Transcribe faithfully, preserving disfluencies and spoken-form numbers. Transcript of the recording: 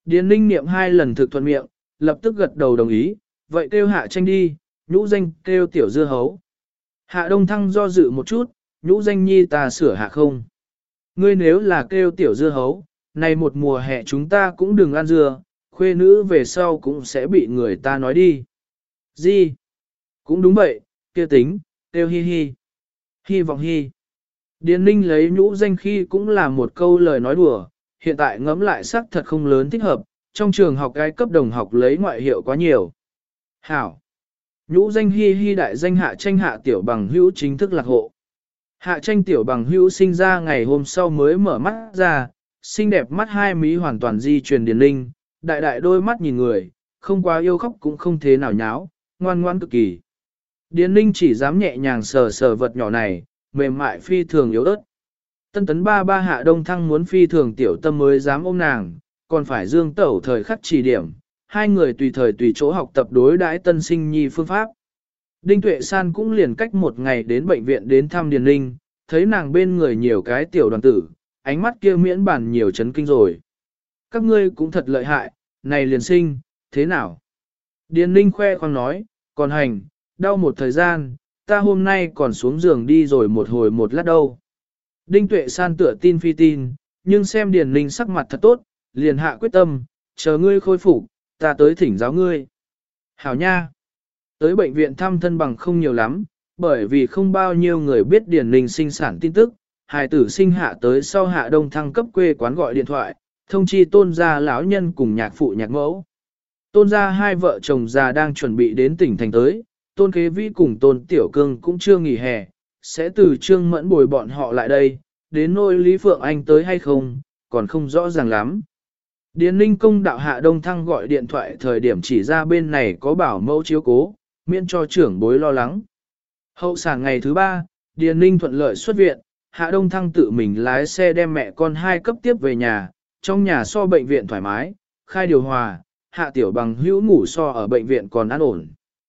Điền ninh niệm hai lần thực thuận miệng, lập tức gật đầu đồng ý, vậy kêu hạ tranh đi, nhũ danh kêu tiểu dưa hấu. Hạ đông thăng do dự một chút, nhũ danh nhi ta sửa hạ không. Ngươi nếu là kêu tiểu dưa hấu, này một mùa hè chúng ta cũng đừng ăn dưa, khuê nữ về sau cũng sẽ bị người ta nói đi. Gì? Cũng đúng vậy, kia tính, kêu hi hi. Hy vọng hi. Điền ninh lấy nhũ danh khi cũng là một câu lời nói đùa, hiện tại ngẫm lại sắc thật không lớn thích hợp, trong trường học cái cấp đồng học lấy ngoại hiệu quá nhiều. Hảo. Nhũ danh hi hi đại danh hạ tranh hạ tiểu bằng hữu chính thức lạc hộ. Hạ tranh tiểu bằng hữu sinh ra ngày hôm sau mới mở mắt ra, xinh đẹp mắt hai mí hoàn toàn di truyền điền linh, đại đại đôi mắt nhìn người, không quá yêu khóc cũng không thế nào nháo, ngoan ngoan cực kỳ. Điền linh chỉ dám nhẹ nhàng sờ sờ vật nhỏ này, mềm mại phi thường yếu ớt. Tân tấn ba ba hạ đông thăng muốn phi thường tiểu tâm mới dám ôm nàng, còn phải dương tẩu thời khắc chỉ điểm, hai người tùy thời tùy chỗ học tập đối đãi tân sinh nhi phương pháp. Đinh Tuệ San cũng liền cách một ngày đến bệnh viện đến thăm Điền Ninh, thấy nàng bên người nhiều cái tiểu đoàn tử, ánh mắt kia miễn bản nhiều chấn kinh rồi. Các ngươi cũng thật lợi hại, này liền sinh, thế nào? Điền Ninh khoe khoang nói, còn hành, đau một thời gian, ta hôm nay còn xuống giường đi rồi một hồi một lát đâu. Đinh Tuệ San tựa tin phi tin, nhưng xem Điền Ninh sắc mặt thật tốt, liền hạ quyết tâm, chờ ngươi khôi phục, ta tới thỉnh giáo ngươi. Hảo nha! Tới bệnh viện thăm thân bằng không nhiều lắm, bởi vì không bao nhiêu người biết Điền Ninh sinh sản tin tức, hài tử sinh hạ tới sau hạ đông thăng cấp quê quán gọi điện thoại, thông chi tôn gia lão nhân cùng nhạc phụ nhạc mẫu. Tôn gia hai vợ chồng già đang chuẩn bị đến tỉnh thành tới, tôn kế vĩ cùng tôn tiểu cương cũng chưa nghỉ hè, sẽ từ trương mẫn bồi bọn họ lại đây, đến nỗi Lý Phượng Anh tới hay không, còn không rõ ràng lắm. Điền Ninh công đạo hạ đông thăng gọi điện thoại thời điểm chỉ ra bên này có bảo mẫu chiếu cố, miễn cho trưởng bối lo lắng. Hậu sản ngày thứ ba, Điền Ninh thuận lợi xuất viện, hạ đông thăng tự mình lái xe đem mẹ con hai cấp tiếp về nhà, trong nhà so bệnh viện thoải mái, khai điều hòa, hạ tiểu bằng hữu ngủ so ở bệnh viện còn an ổn.